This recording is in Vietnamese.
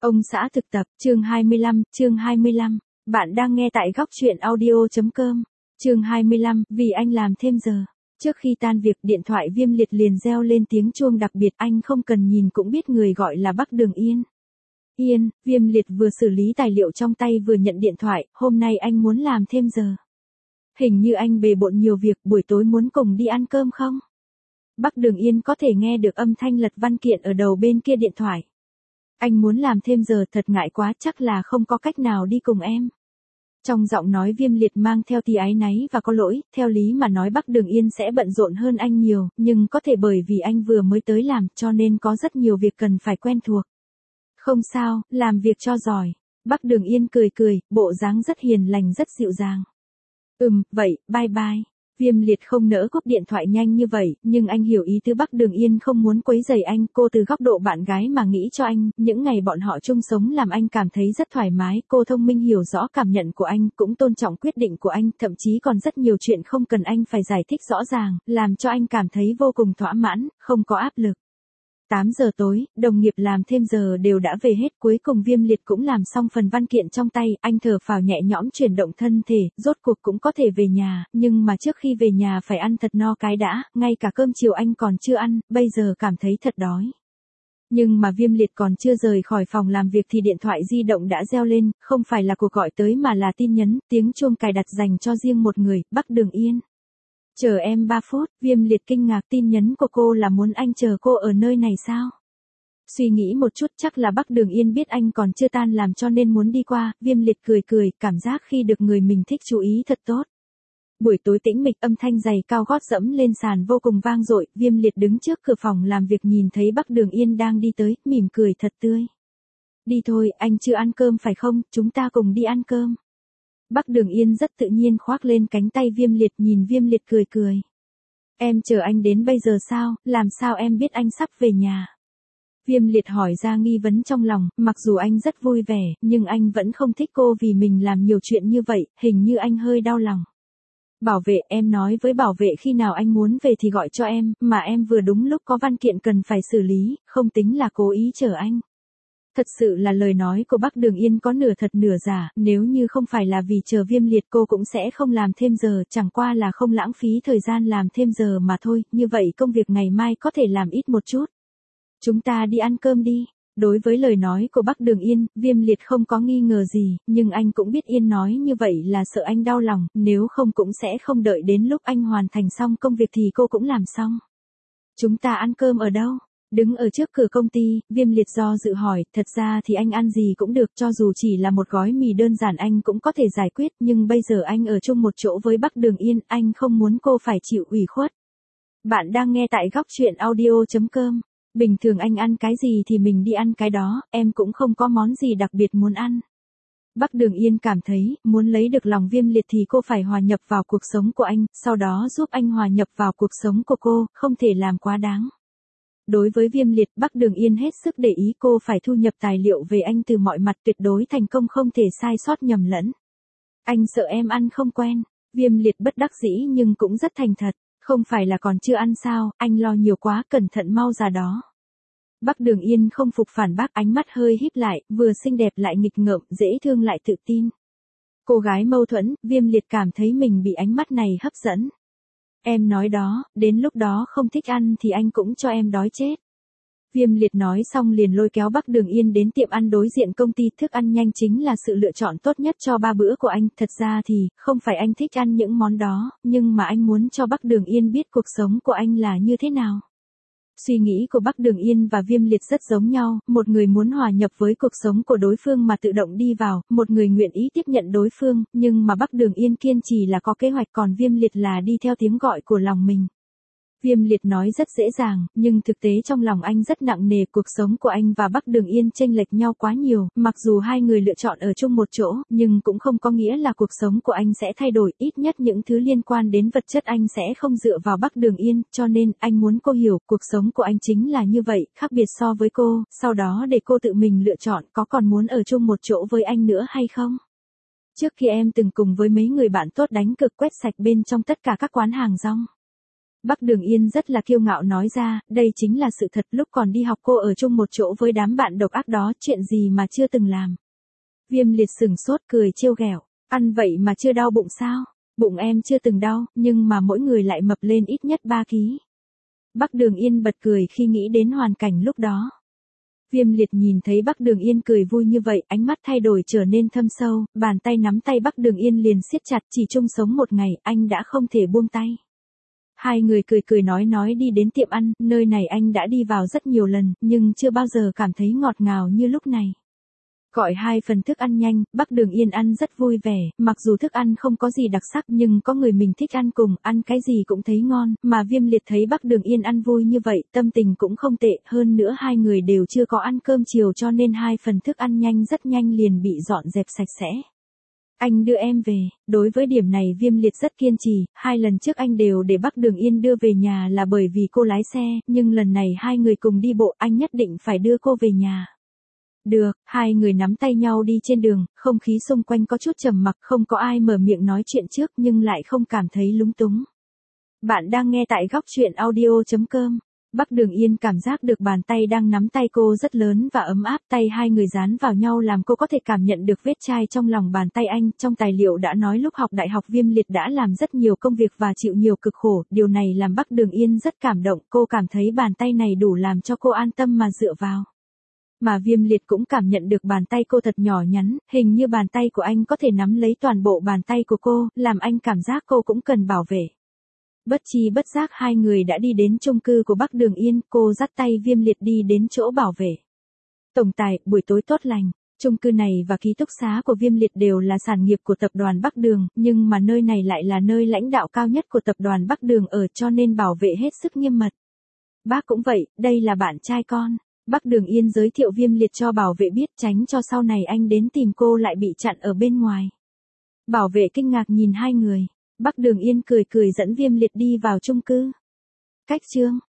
Ông xã thực tập, chương 25. Bạn đang nghe tại góc truyện audio.com. Chương 25, vì anh làm thêm giờ. Trước khi tan việc, điện thoại Viêm Liệt liền reo lên tiếng chuông đặc biệt, anh không cần nhìn cũng biết người gọi là Bắc Đường Yên. Yên, Viêm Liệt vừa xử lý tài liệu trong tay vừa nhận điện thoại, hôm nay anh muốn làm thêm giờ. Hình như anh bề bộn nhiều việc, buổi tối muốn cùng đi ăn cơm không? Bắc Đường Yên có thể nghe được âm thanh lật văn kiện ở đầu bên kia điện thoại. Anh muốn làm thêm giờ, thật ngại quá, chắc là không có cách nào đi cùng em. Trong giọng nói Viêm Liệt mang theo tí áy náy và có lỗi, theo lý mà nói Bắc Đường Yên sẽ bận rộn hơn anh nhiều, nhưng có thể bởi vì anh vừa mới tới làm cho nên có rất nhiều việc cần phải quen thuộc. Không sao, làm việc cho giỏi. Bắc Đường Yên cười, bộ dáng rất hiền lành rất dịu dàng. Vậy, bye bye. Viêm Liệt không nỡ cúp điện thoại nhanh như vậy, nhưng anh hiểu ý tứ Bắc Đường Yên không muốn quấy rầy anh, cô từ góc độ bạn gái mà nghĩ cho anh, những ngày bọn họ chung sống làm anh cảm thấy rất thoải mái, cô thông minh hiểu rõ cảm nhận của anh, cũng tôn trọng quyết định của anh, thậm chí còn rất nhiều chuyện không cần anh phải giải thích rõ ràng, làm cho anh cảm thấy vô cùng thỏa mãn, không có áp lực. 8 giờ tối, đồng nghiệp làm thêm giờ đều đã về hết, cuối cùng Viêm Liệt cũng làm xong phần văn kiện trong tay, anh thở phào nhẹ nhõm chuyển động thân thể, rốt cuộc cũng có thể về nhà, nhưng mà trước khi về nhà phải ăn thật no cái đã, ngay cả cơm chiều anh còn chưa ăn, bây giờ cảm thấy thật đói. Nhưng mà Viêm Liệt còn chưa rời khỏi phòng làm việc thì điện thoại di động đã reo lên, không phải là cuộc gọi tới mà là tin nhắn, tiếng chuông cài đặt dành cho riêng một người, Bắc Đường Yên. Chờ em 3 phút, Viêm Liệt kinh ngạc, tin nhắn của cô là muốn anh chờ cô ở nơi này sao? Suy nghĩ một chút, chắc là Bắc Đường Yên biết anh còn chưa tan làm cho nên muốn đi qua, Viêm Liệt cười, cảm giác khi được người mình thích chú ý thật tốt. Buổi tối tĩnh mịch, âm thanh giày cao gót dẫm lên sàn vô cùng vang dội, Viêm Liệt đứng trước cửa phòng làm việc nhìn thấy Bắc Đường Yên đang đi tới, mỉm cười thật tươi. Đi thôi, anh chưa ăn cơm phải không, chúng ta cùng đi ăn cơm. Bắc Đường Yên rất tự nhiên khoác lên cánh tay Viêm Liệt, nhìn Viêm Liệt cười. Em chờ anh đến bây giờ sao, làm sao em biết anh sắp về nhà? Viêm Liệt hỏi ra nghi vấn trong lòng, mặc dù anh rất vui vẻ, nhưng anh vẫn không thích cô vì mình làm nhiều chuyện như vậy, hình như anh hơi đau lòng. Bảo vệ, em nói với bảo vệ khi nào anh muốn về thì gọi cho em, mà em vừa đúng lúc có văn kiện cần phải xử lý, không tính là cố ý chờ anh. Thật sự là lời nói của Bắc Đường Yên có nửa thật nửa giả, nếu như không phải là vì chờ Viêm Liệt cô cũng sẽ không làm thêm giờ, chẳng qua là không lãng phí thời gian làm thêm giờ mà thôi, như vậy công việc ngày mai có thể làm ít một chút. Chúng ta đi ăn cơm đi. Đối với lời nói của Bắc Đường Yên, Viêm Liệt không có nghi ngờ gì, nhưng anh cũng biết Yên nói như vậy là sợ anh đau lòng, nếu không cũng sẽ không đợi đến lúc anh hoàn thành xong công việc thì cô cũng làm xong. Chúng ta ăn cơm ở đâu? Đứng ở trước cửa công ty, Viêm Liệt do dự hỏi, thật ra thì anh ăn gì cũng được, cho dù chỉ là một gói mì đơn giản anh cũng có thể giải quyết, nhưng bây giờ anh ở chung một chỗ với Bắc Đường Yên, anh không muốn cô phải chịu ủy khuất. Bạn đang nghe tại góc truyện audio.com. Bình thường anh ăn cái gì thì mình đi ăn cái đó, em cũng không có món gì đặc biệt muốn ăn. Bắc Đường Yên cảm thấy, muốn lấy được lòng Viêm Liệt thì cô phải hòa nhập vào cuộc sống của anh, sau đó giúp anh hòa nhập vào cuộc sống của cô, không thể làm quá đáng. Đối với Viêm Liệt, Bắc Đường Yên hết sức để ý cô phải thu nhập tài liệu về anh từ mọi mặt, tuyệt đối thành công, không thể sai sót nhầm lẫn. Anh sợ em ăn không quen. Viêm Liệt bất đắc dĩ nhưng cũng rất thành thật. Không phải là còn chưa ăn sao, anh lo nhiều quá, cẩn thận mau ra đó. Bắc Đường Yên không phục phản bác, ánh mắt hơi híp lại, vừa xinh đẹp lại nghịch ngợm, dễ thương lại tự tin. Cô gái mâu thuẫn, Viêm Liệt cảm thấy mình bị ánh mắt này hấp dẫn. Em nói đó, đến lúc đó không thích ăn thì anh cũng cho em đói chết. Viêm Liệt nói xong liền lôi kéo Bắc Đường Yên đến tiệm ăn đối diện công ty, thức ăn nhanh chính là sự lựa chọn tốt nhất cho 3 bữa của anh, thật ra thì, không phải anh thích ăn những món đó, nhưng mà anh muốn cho Bắc Đường Yên biết cuộc sống của anh là như thế nào. Suy nghĩ của Bắc Đường Yên và Viêm Liệt rất giống nhau, một người muốn hòa nhập với cuộc sống của đối phương mà tự động đi vào, một người nguyện ý tiếp nhận đối phương, nhưng mà Bắc Đường Yên kiên trì là có kế hoạch, còn Viêm Liệt là đi theo tiếng gọi của lòng mình. Viêm Liệt nói rất dễ dàng, nhưng thực tế trong lòng anh rất nặng nề, cuộc sống của anh và Bắc Đường Yên chênh lệch nhau quá nhiều, mặc dù hai người lựa chọn ở chung một chỗ, nhưng cũng không có nghĩa là cuộc sống của anh sẽ thay đổi, ít nhất những thứ liên quan đến vật chất anh sẽ không dựa vào Bắc Đường Yên, cho nên anh muốn cô hiểu, cuộc sống của anh chính là như vậy, khác biệt so với cô, sau đó để cô tự mình lựa chọn có còn muốn ở chung một chỗ với anh nữa hay không. Trước khi em từng cùng với mấy người bạn tốt đánh cược quét sạch bên trong tất cả các quán hàng rong. Bắc Đường Yên rất là kiêu ngạo nói ra, đây chính là sự thật, lúc còn đi học cô ở chung một chỗ với đám bạn độc ác đó, chuyện gì mà chưa từng làm. Viêm Liệt sừng sốt cười trêu ghẹo, ăn vậy mà chưa đau bụng sao? Bụng em chưa từng đau, nhưng mà mỗi người lại mập lên ít nhất 3 ký. Bắc Đường Yên bật cười khi nghĩ đến hoàn cảnh lúc đó. Viêm Liệt nhìn thấy Bắc Đường Yên cười vui như vậy, ánh mắt thay đổi trở nên thâm sâu, bàn tay nắm tay Bắc Đường Yên liền siết chặt, chỉ chung sống một ngày, anh đã không thể buông tay. Hai người cười cười nói đi đến tiệm ăn, nơi này anh đã đi vào rất nhiều lần, nhưng chưa bao giờ cảm thấy ngọt ngào như lúc này. Gọi 2 phần thức ăn nhanh, Bắc Đường Yên ăn rất vui vẻ, mặc dù thức ăn không có gì đặc sắc nhưng có người mình thích ăn cùng, ăn cái gì cũng thấy ngon, mà Viêm Liệt thấy Bắc Đường Yên ăn vui như vậy, tâm tình cũng không tệ, hơn nữa hai người đều chưa có ăn cơm chiều cho nên 2 phần thức ăn nhanh rất nhanh liền bị dọn dẹp sạch sẽ. Anh đưa em về, đối với điểm này Viêm Liệt rất kiên trì, 2 lần trước anh đều để Bắc Đường Yên đưa về nhà là bởi vì cô lái xe, nhưng lần này hai người cùng đi bộ, anh nhất định phải đưa cô về nhà. Được, hai người nắm tay nhau đi trên đường, không khí xung quanh có chút trầm mặc, không có ai mở miệng nói chuyện trước nhưng lại không cảm thấy lúng túng. Bạn đang nghe tại góc chuyện audio.com. Bắc Đường Yên cảm giác được bàn tay đang nắm tay cô rất lớn và ấm áp, tay hai người dán vào nhau làm cô có thể cảm nhận được vết chai trong lòng bàn tay anh. Trong tài liệu đã nói lúc học đại học Viêm Liệt đã làm rất nhiều công việc và chịu nhiều cực khổ, điều này làm Bắc Đường Yên rất cảm động, cô cảm thấy bàn tay này đủ làm cho cô an tâm mà dựa vào. Mà Viêm Liệt cũng cảm nhận được bàn tay cô thật nhỏ nhắn, hình như bàn tay của anh có thể nắm lấy toàn bộ bàn tay của cô, làm anh cảm giác cô cũng cần bảo vệ. Bất chi bất giác hai người đã đi đến chung cư của Bắc Đường Yên, cô dắt tay Viêm Liệt đi đến chỗ bảo vệ. Tổng tài, buổi tối tốt lành. Chung cư này và ký túc xá của Viêm Liệt đều là sản nghiệp của tập đoàn Bắc Đường, nhưng mà nơi này lại là nơi lãnh đạo cao nhất của tập đoàn Bắc Đường ở cho nên bảo vệ hết sức nghiêm mật. Bác cũng vậy, đây là bạn trai con. Bắc Đường Yên giới thiệu Viêm Liệt cho bảo vệ biết, tránh cho sau này anh đến tìm cô lại bị chặn ở bên ngoài. Bảo vệ kinh ngạc nhìn hai người. Bắc Đường Yên cười dẫn Viêm Liệt đi vào chung cư. Cách chương